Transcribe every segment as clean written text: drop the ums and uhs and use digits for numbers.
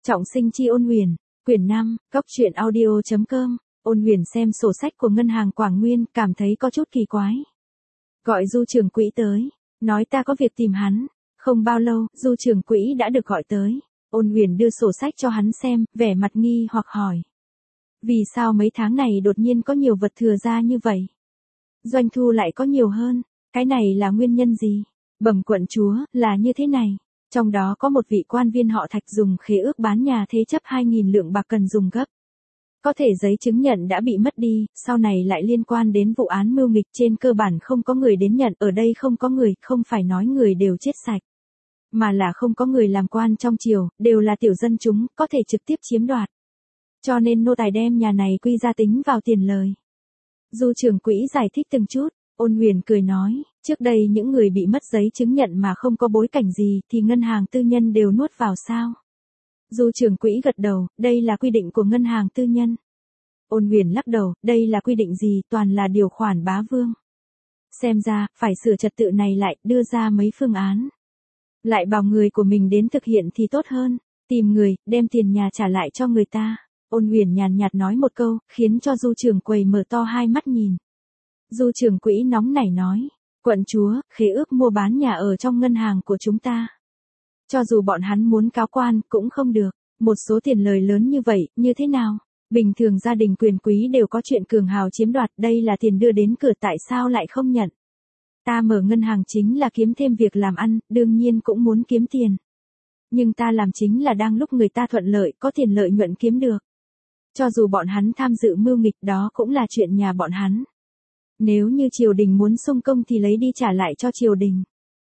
Trọng sinh chi Ôn Huyền, quyển 5, Cốc truyện audio.com. Ôn Huyền xem sổ sách của ngân hàng Quảng Nguyên, cảm thấy có chút kỳ quái. Gọi Du trưởng quỹ tới, nói ta có việc tìm hắn. Không bao lâu, Du trưởng quỹ đã được gọi tới. Ôn Huyền đưa sổ sách cho hắn xem, vẻ mặt nghi hoặc hỏi. Vì sao mấy tháng này đột nhiên có nhiều vật thừa ra như vậy? Doanh thu lại có nhiều hơn, cái này là nguyên nhân gì? Bẩm quận chúa, là như thế này. Trong đó có một vị quan viên họ Thạch dùng khế ước bán nhà thế chấp 2.000 lượng bạc cần dùng gấp. Có thể giấy chứng nhận đã bị mất đi, sau này lại liên quan đến vụ án mưu nghịch, trên cơ bản không có người đến nhận. Ở đây không có người, không phải nói người đều chết sạch, mà là không có người làm quan trong triều, đều là tiểu dân chúng, có thể trực tiếp chiếm đoạt. Cho nên nô tài đem nhà này quy ra tính vào tiền lời. Du trưởng quỹ giải thích từng chút. Ôn Huyền cười nói, trước đây những người bị mất giấy chứng nhận mà không có bối cảnh gì thì ngân hàng tư nhân đều nuốt vào sao? Du trưởng quỹ gật đầu, đây là quy định của ngân hàng tư nhân. Ôn Huyền lắc đầu, đây là quy định gì, toàn là điều khoản bá vương. Xem ra, phải sửa trật tự này lại, đưa ra mấy phương án. Lại bảo người của mình đến thực hiện thì tốt hơn, tìm người, đem tiền nhà trả lại cho người ta. Ôn Huyền nhàn nhạt nói một câu, khiến cho Du trưởng quầy mở to hai mắt nhìn. Du trưởng quỹ nóng nảy nói, quận chúa, khế ước mua bán nhà ở trong ngân hàng của chúng ta. Cho dù bọn hắn muốn cáo quan, cũng không được. Một số tiền lời lớn như vậy, như thế nào? Bình thường gia đình quyền quý đều có chuyện cường hào chiếm đoạt, đây là tiền đưa đến cửa, tại sao lại không nhận? Ta mở ngân hàng chính là kiếm thêm việc làm ăn, đương nhiên cũng muốn kiếm tiền. Nhưng ta làm chính là đang lúc người ta thuận lợi, có tiền lợi nhuận kiếm được. Cho dù bọn hắn tham dự mưu nghịch, đó cũng là chuyện nhà bọn hắn. Nếu như triều đình muốn xung công thì lấy đi trả lại cho triều đình.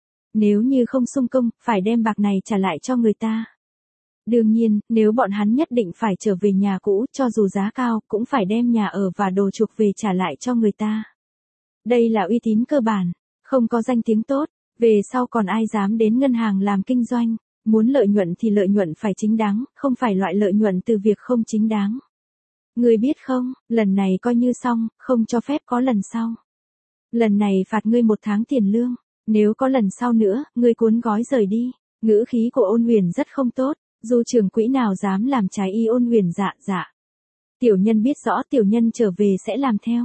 Nếu như không xung công, phải đem bạc này trả lại cho người ta. Đương nhiên, nếu bọn hắn nhất định phải trở về nhà cũ, cho dù giá cao, cũng phải đem nhà ở và đồ chuộc về trả lại cho người ta. Đây là uy tín cơ bản, không có danh tiếng tốt, về sau còn ai dám đến ngân hàng làm kinh doanh. Muốn lợi nhuận thì lợi nhuận phải chính đáng, không phải loại lợi nhuận từ việc không chính đáng. Ngươi biết không, lần này coi như xong, không cho phép có lần sau. Lần này phạt ngươi 1 tháng tiền lương, nếu có lần sau nữa, ngươi cuốn gói rời đi. Ngữ khí của Ôn Huyền rất không tốt, Du trưởng quỹ nào dám làm trái ý Ôn Huyền. Dạ. Tiểu nhân biết rõ, tiểu nhân trở về sẽ làm theo.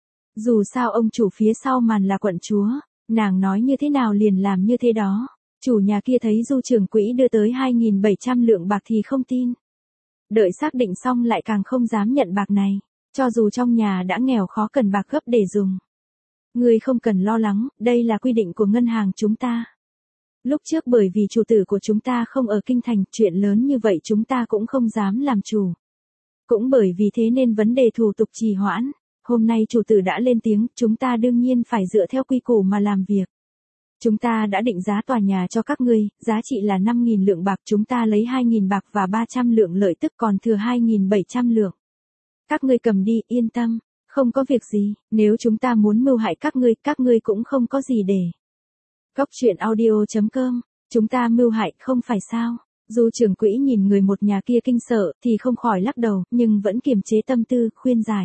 Dù sao ông chủ phía sau màn là quận chúa, nàng nói như thế nào liền làm như thế đó. Chủ nhà kia thấy Du trưởng quỹ đưa tới 2.700 lượng bạc thì không tin. Đợi xác định xong lại càng không dám nhận bạc này, cho dù trong nhà đã nghèo khó cần bạc gấp để dùng. Ngươi không cần lo lắng, đây là quy định của ngân hàng chúng ta. Lúc trước bởi vì chủ tử của chúng ta không ở kinh thành, chuyện lớn như vậy chúng ta cũng không dám làm chủ. Cũng bởi vì thế nên vấn đề thủ tục trì hoãn. Hôm nay chủ tử đã lên tiếng, chúng ta đương nhiên phải dựa theo quy củ mà làm việc. Chúng ta đã định giá tòa nhà cho các ngươi, giá trị là 5.000 lượng bạc, chúng ta lấy 2.000 bạc và 300 lượng lợi tức, còn thừa 2.700 lượng. Các ngươi cầm đi, yên tâm, không có việc gì, nếu chúng ta muốn mưu hại các ngươi cũng không có gì để. Cốc truyện audio.com, chúng ta mưu hại không phải sao? Du trưởng quỹ nhìn người một nhà kia kinh sợ thì không khỏi lắc đầu, nhưng vẫn kiềm chế tâm tư, khuyên giải.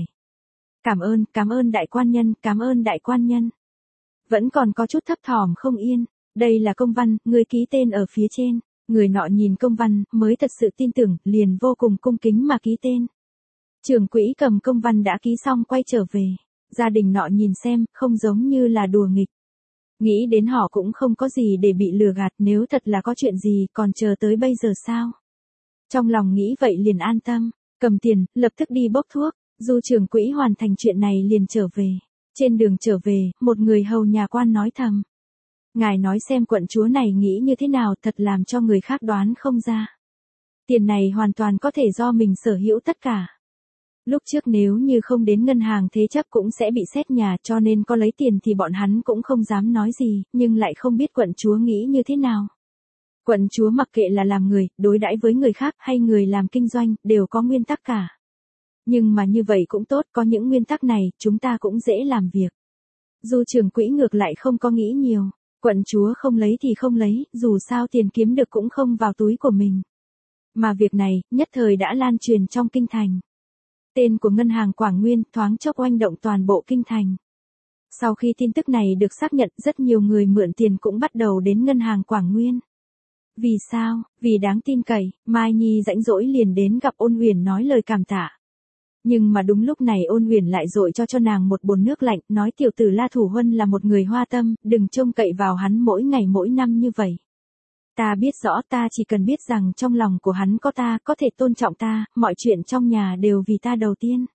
Cảm ơn đại quan nhân, cảm ơn đại quan nhân. Vẫn còn có chút thấp thỏm không yên, đây là công văn, người ký tên ở phía trên. Người nọ nhìn công văn, mới thật sự tin tưởng, liền vô cùng cung kính mà ký tên. Trưởng quỹ cầm công văn đã ký xong quay trở về. Gia đình nọ nhìn xem, không giống như là đùa nghịch. Nghĩ đến họ cũng không có gì để bị lừa gạt, nếu thật là có chuyện gì còn chờ tới bây giờ sao? Trong lòng nghĩ vậy liền an tâm, cầm tiền, lập tức đi bốc thuốc. Du trưởng quỹ hoàn thành chuyện này liền trở về. Trên đường trở về, một người hầu nhà quan nói thầm. Ngài nói xem quận chúa này nghĩ như thế nào, thật làm cho người khác đoán không ra. Tiền này hoàn toàn có thể do mình sở hữu tất cả. Lúc trước nếu như không đến ngân hàng thế chấp cũng sẽ bị xét nhà, cho nên có lấy tiền thì bọn hắn cũng không dám nói gì, nhưng lại không biết quận chúa nghĩ như thế nào. Quận chúa mặc kệ là làm người, đối đãi với người khác hay người làm kinh doanh, đều có nguyên tắc cả. Nhưng mà như vậy cũng tốt, có những nguyên tắc này, chúng ta cũng dễ làm việc. Du trưởng quỹ ngược lại không có nghĩ nhiều, quận chúa không lấy thì không lấy, dù sao tiền kiếm được cũng không vào túi của mình. Mà việc này, nhất thời đã lan truyền trong kinh thành. Tên của ngân hàng Quảng Nguyên thoáng chốc oanh động toàn bộ kinh thành. Sau khi tin tức này được xác nhận, rất nhiều người mượn tiền cũng bắt đầu đến ngân hàng Quảng Nguyên. Vì sao? Vì đáng tin cậy, Mai Nhi rãnh rỗi liền đến gặp Ôn Huyền nói lời cảm tạ. Nhưng mà đúng lúc này Ôn Huyền lại dội cho nàng một bồn nước lạnh, nói tiểu tử La Thủ Huân là một người hoa tâm, đừng trông cậy vào hắn mỗi ngày mỗi năm như vậy. Ta biết rõ, ta chỉ cần biết rằng trong lòng của hắn có ta, có thể tôn trọng ta, mọi chuyện trong nhà đều vì ta đầu tiên.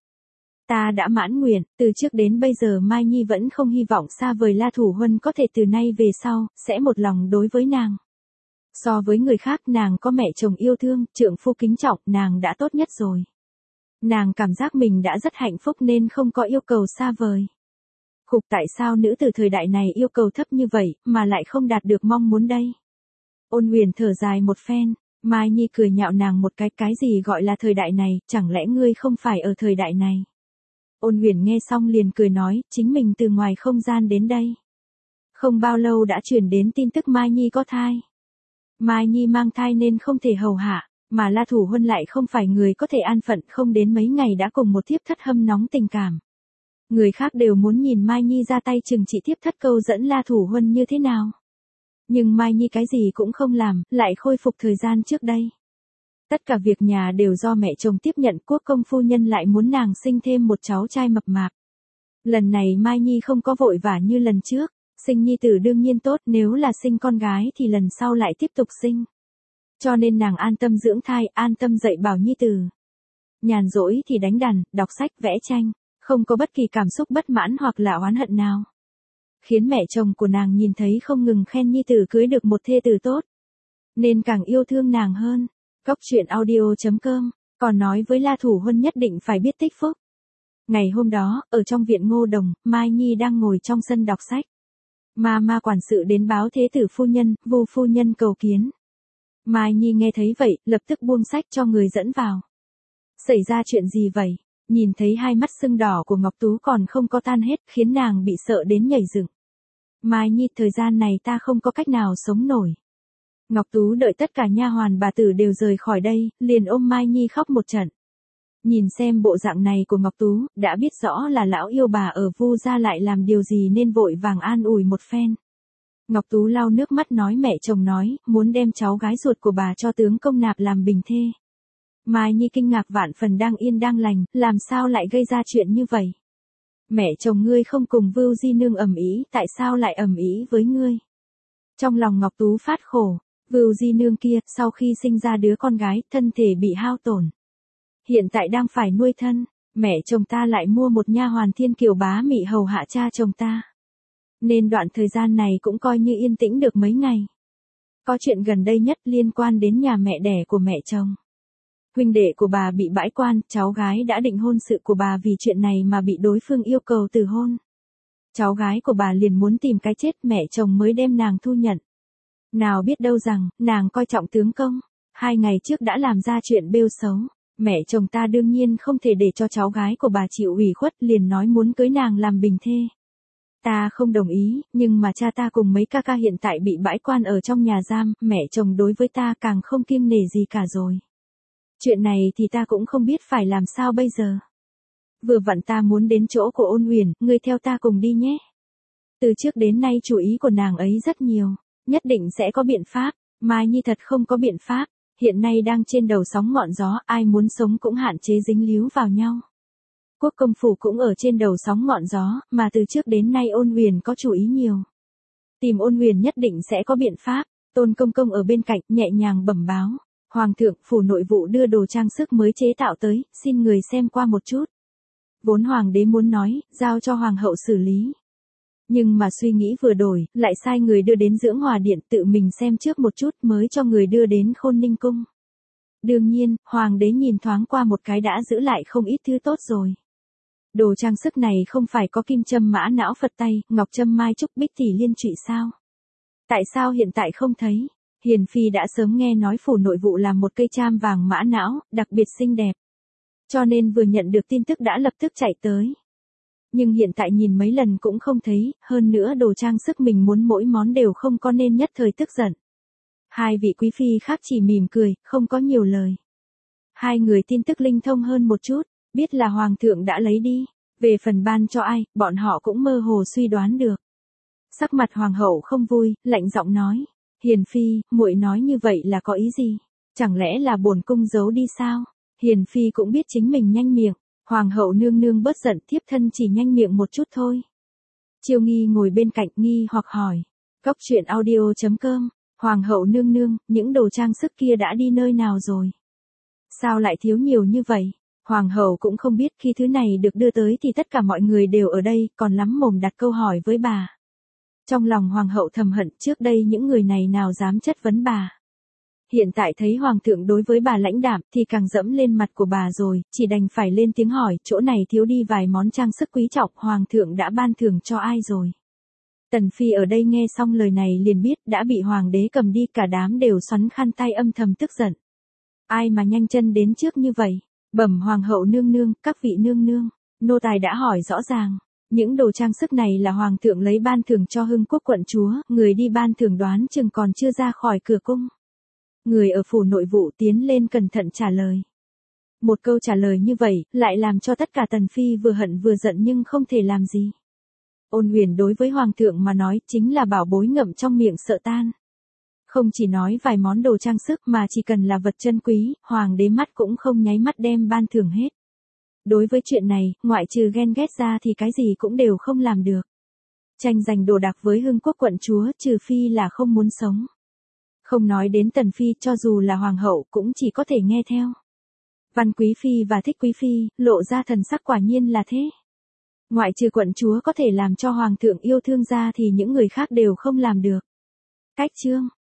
Ta đã mãn nguyện, từ trước đến bây giờ Mai Nhi vẫn không hy vọng xa vời La Thủ Huân có thể từ nay về sau, sẽ một lòng đối với nàng. So với người khác nàng có mẹ chồng yêu thương, trượng phu kính trọng, nàng đã tốt nhất rồi. Nàng cảm giác mình đã rất hạnh phúc nên không có yêu cầu xa vời. Khục, tại sao nữ từ thời đại này yêu cầu thấp như vậy, mà lại không đạt được mong muốn đây? Ôn Huyền thở dài một phen, Mai Nhi cười nhạo nàng một cái gì gọi là thời đại này, chẳng lẽ ngươi không phải ở thời đại này? Ôn Huyền nghe xong liền cười nói, chính mình từ ngoài không gian đến đây. Không bao lâu đã truyền đến tin tức Mai Nhi có thai. Mai Nhi mang thai nên không thể hầu hạ, mà La Thủ Huân lại không phải người có thể an phận, không đến mấy ngày đã cùng một thiếp thất hâm nóng tình cảm. Người khác đều muốn nhìn Mai Nhi ra tay trừng trị thiếp thất câu dẫn La Thủ Huân như thế nào. Nhưng Mai Nhi cái gì cũng không làm, lại khôi phục thời gian trước đây. Tất cả việc nhà đều do mẹ chồng tiếp nhận, Quốc công phu nhân lại muốn nàng sinh thêm một cháu trai mập mạp. Lần này Mai Nhi không có vội vã như lần trước, sinh nhi tử đương nhiên tốt, nếu là sinh con gái thì lần sau lại tiếp tục sinh. Cho nên nàng an tâm dưỡng thai, an tâm dạy bảo nhi tử. Nhàn rỗi thì đánh đàn, đọc sách, vẽ tranh, không có bất kỳ cảm xúc bất mãn hoặc là oán hận nào. Khiến mẹ chồng của nàng nhìn thấy không ngừng khen nhi tử cưới được một thê tử tốt, nên càng yêu thương nàng hơn. Cóc truyện audio.com, còn nói với La Thủ Huân nhất định phải biết tích phúc. Ngày hôm đó, ở trong viện Ngô Đồng, Mai Nhi đang ngồi trong sân đọc sách. Ma quản sự đến báo thế tử phu nhân, Vu phu nhân cầu kiến. Mai Nhi nghe thấy vậy, lập tức buông sách cho người dẫn vào. Xảy ra chuyện gì vậy? Nhìn thấy hai mắt sưng đỏ của Ngọc Tú còn không có tan hết, khiến nàng bị sợ đến nhảy dựng. Mai Nhi, thời gian này ta không có cách nào sống nổi. Ngọc Tú đợi tất cả nha hoàn bà tử đều rời khỏi đây, liền ôm Mai Nhi khóc một trận. Nhìn xem bộ dạng này của Ngọc Tú, đã biết rõ là lão yêu bà ở Vu gia lại làm điều gì nên vội vàng an ủi một phen. Ngọc Tú lau nước mắt nói mẹ chồng nói, muốn đem cháu gái ruột của bà cho tướng công nạp làm bình thê. Mai Nhi kinh ngạc vạn phần, đang yên đang lành, làm sao lại gây ra chuyện như vậy? Mẹ chồng ngươi không cùng Vưu Di Nương ầm ĩ, tại sao lại ầm ĩ với ngươi? Trong lòng Ngọc Tú phát khổ, Vưu Di Nương kia, sau khi sinh ra đứa con gái, thân thể bị hao tổn. Hiện tại đang phải nuôi thân, mẹ chồng ta lại mua một nha hoàn Thiên Kiều bá mị hầu hạ cha chồng ta. Nên đoạn thời gian này cũng coi như yên tĩnh được mấy ngày. Có chuyện gần đây nhất liên quan đến nhà mẹ đẻ của mẹ chồng. Huynh đệ của bà bị bãi quan, cháu gái đã định hôn sự của bà vì chuyện này mà bị đối phương yêu cầu từ hôn. Cháu gái của bà liền muốn tìm cái chết, mẹ chồng mới đem nàng thu nhận. Nào biết đâu rằng, nàng coi trọng tướng công, 2 ngày trước đã làm ra chuyện bêu xấu. Mẹ chồng ta đương nhiên không thể để cho cháu gái của bà chịu ủy khuất, liền nói muốn cưới nàng làm bình thê. Ta không đồng ý, nhưng mà cha ta cùng mấy ca ca hiện tại bị bãi quan ở trong nhà giam, mẹ chồng đối với ta càng không kiêng nể gì cả rồi. Chuyện này thì ta cũng không biết phải làm sao bây giờ. Vừa vặn ta muốn đến chỗ của Ôn Huyền, ngươi theo ta cùng đi nhé. Từ trước đến nay chủ ý của nàng ấy rất nhiều, nhất định sẽ có biện pháp. Mai Nhi thật không có biện pháp, hiện nay đang trên đầu sóng ngọn gió, ai muốn sống cũng hạn chế dính líu vào nhau. Quốc công phủ cũng ở trên đầu sóng ngọn gió, mà từ trước đến nay Ôn Huyền có chủ ý nhiều. Tìm Ôn Huyền nhất định sẽ có biện pháp. Tôn công công ở bên cạnh nhẹ nhàng bẩm báo. Hoàng thượng, phủ nội vụ đưa đồ trang sức mới chế tạo tới, xin người xem qua một chút. Vốn hoàng đế muốn nói, giao cho hoàng hậu xử lý. Nhưng mà suy nghĩ vừa đổi, lại sai người đưa đến Dưỡng Hòa Điện tự mình xem trước một chút mới cho người đưa đến Khôn Ninh Cung. Đương nhiên, hoàng đế nhìn thoáng qua một cái đã giữ lại không ít thứ tốt rồi. Đồ trang sức này không phải có kim châm mã não Phật tay, ngọc châm mai trúc bích tỷ liên trụy sao? Tại sao hiện tại không thấy? Hiền phi đã sớm nghe nói phủ nội vụ làm một cây cham vàng mã não, đặc biệt xinh đẹp. Cho nên vừa nhận được tin tức đã lập tức chạy tới. Nhưng hiện tại nhìn mấy lần cũng không thấy, hơn nữa đồ trang sức mình muốn mỗi món đều không có nên nhất thời tức giận. Hai vị quý phi khác chỉ mỉm cười, không có nhiều lời. Hai người tin tức linh thông hơn một chút, biết là hoàng thượng đã lấy đi, về phần ban cho ai, bọn họ cũng mơ hồ suy đoán được. Sắc mặt hoàng hậu không vui, lạnh giọng nói, Hiền phi, muội nói như vậy là có ý gì? Chẳng lẽ là bổn cung giấu đi sao? Hiền phi cũng biết chính mình nhanh miệng, hoàng hậu nương nương bớt giận, thiếp thân chỉ nhanh miệng một chút thôi. Chiêu Nghi ngồi bên cạnh nghi hoặc hỏi. Cốc truyện audio.com, hoàng hậu nương nương, những đồ trang sức kia đã đi nơi nào rồi? Sao lại thiếu nhiều như vậy? Hoàng hậu cũng không biết, khi thứ này được đưa tới thì tất cả mọi người đều ở đây, còn lắm mồm đặt câu hỏi với bà. Trong lòng hoàng hậu thầm hận, trước đây những người này nào dám chất vấn bà. Hiện tại thấy hoàng thượng đối với bà lãnh đạm thì càng dẫm lên mặt của bà rồi, chỉ đành phải lên tiếng hỏi, chỗ này thiếu đi vài món trang sức quý trọng, hoàng thượng đã ban thưởng cho ai rồi? Tần phi ở đây nghe xong lời này liền biết đã bị hoàng đế cầm đi, cả đám đều xoắn khăn tay âm thầm tức giận. Ai mà nhanh chân đến trước như vậy? Bẩm hoàng hậu nương nương, các vị nương nương, nô tài đã hỏi rõ ràng. Những đồ trang sức này là hoàng thượng lấy ban thưởng cho Hưng Quốc quận chúa, người đi ban thưởng đoán chừng còn chưa ra khỏi cửa cung. Người ở phủ nội vụ tiến lên cẩn thận trả lời. Một câu trả lời như vậy, lại làm cho tất cả tần phi vừa hận vừa giận nhưng không thể làm gì. Ôn Huyền đối với hoàng thượng mà nói chính là bảo bối ngậm trong miệng sợ tan. Không chỉ nói vài món đồ trang sức mà chỉ cần là vật chân quý, hoàng đế mắt cũng không nháy mắt đem ban thưởng hết. Đối với chuyện này, ngoại trừ ghen ghét ra thì cái gì cũng đều không làm được. Tranh giành đồ đạc với Hưng Quốc quận chúa, trừ phi là không muốn sống. Không nói đến tần phi, cho dù là hoàng hậu cũng chỉ có thể nghe theo. Văn quý phi và thích quý phi, lộ ra thần sắc quả nhiên là thế. Ngoại trừ quận chúa có thể làm cho hoàng thượng yêu thương ra thì những người khác đều không làm được. Cách chương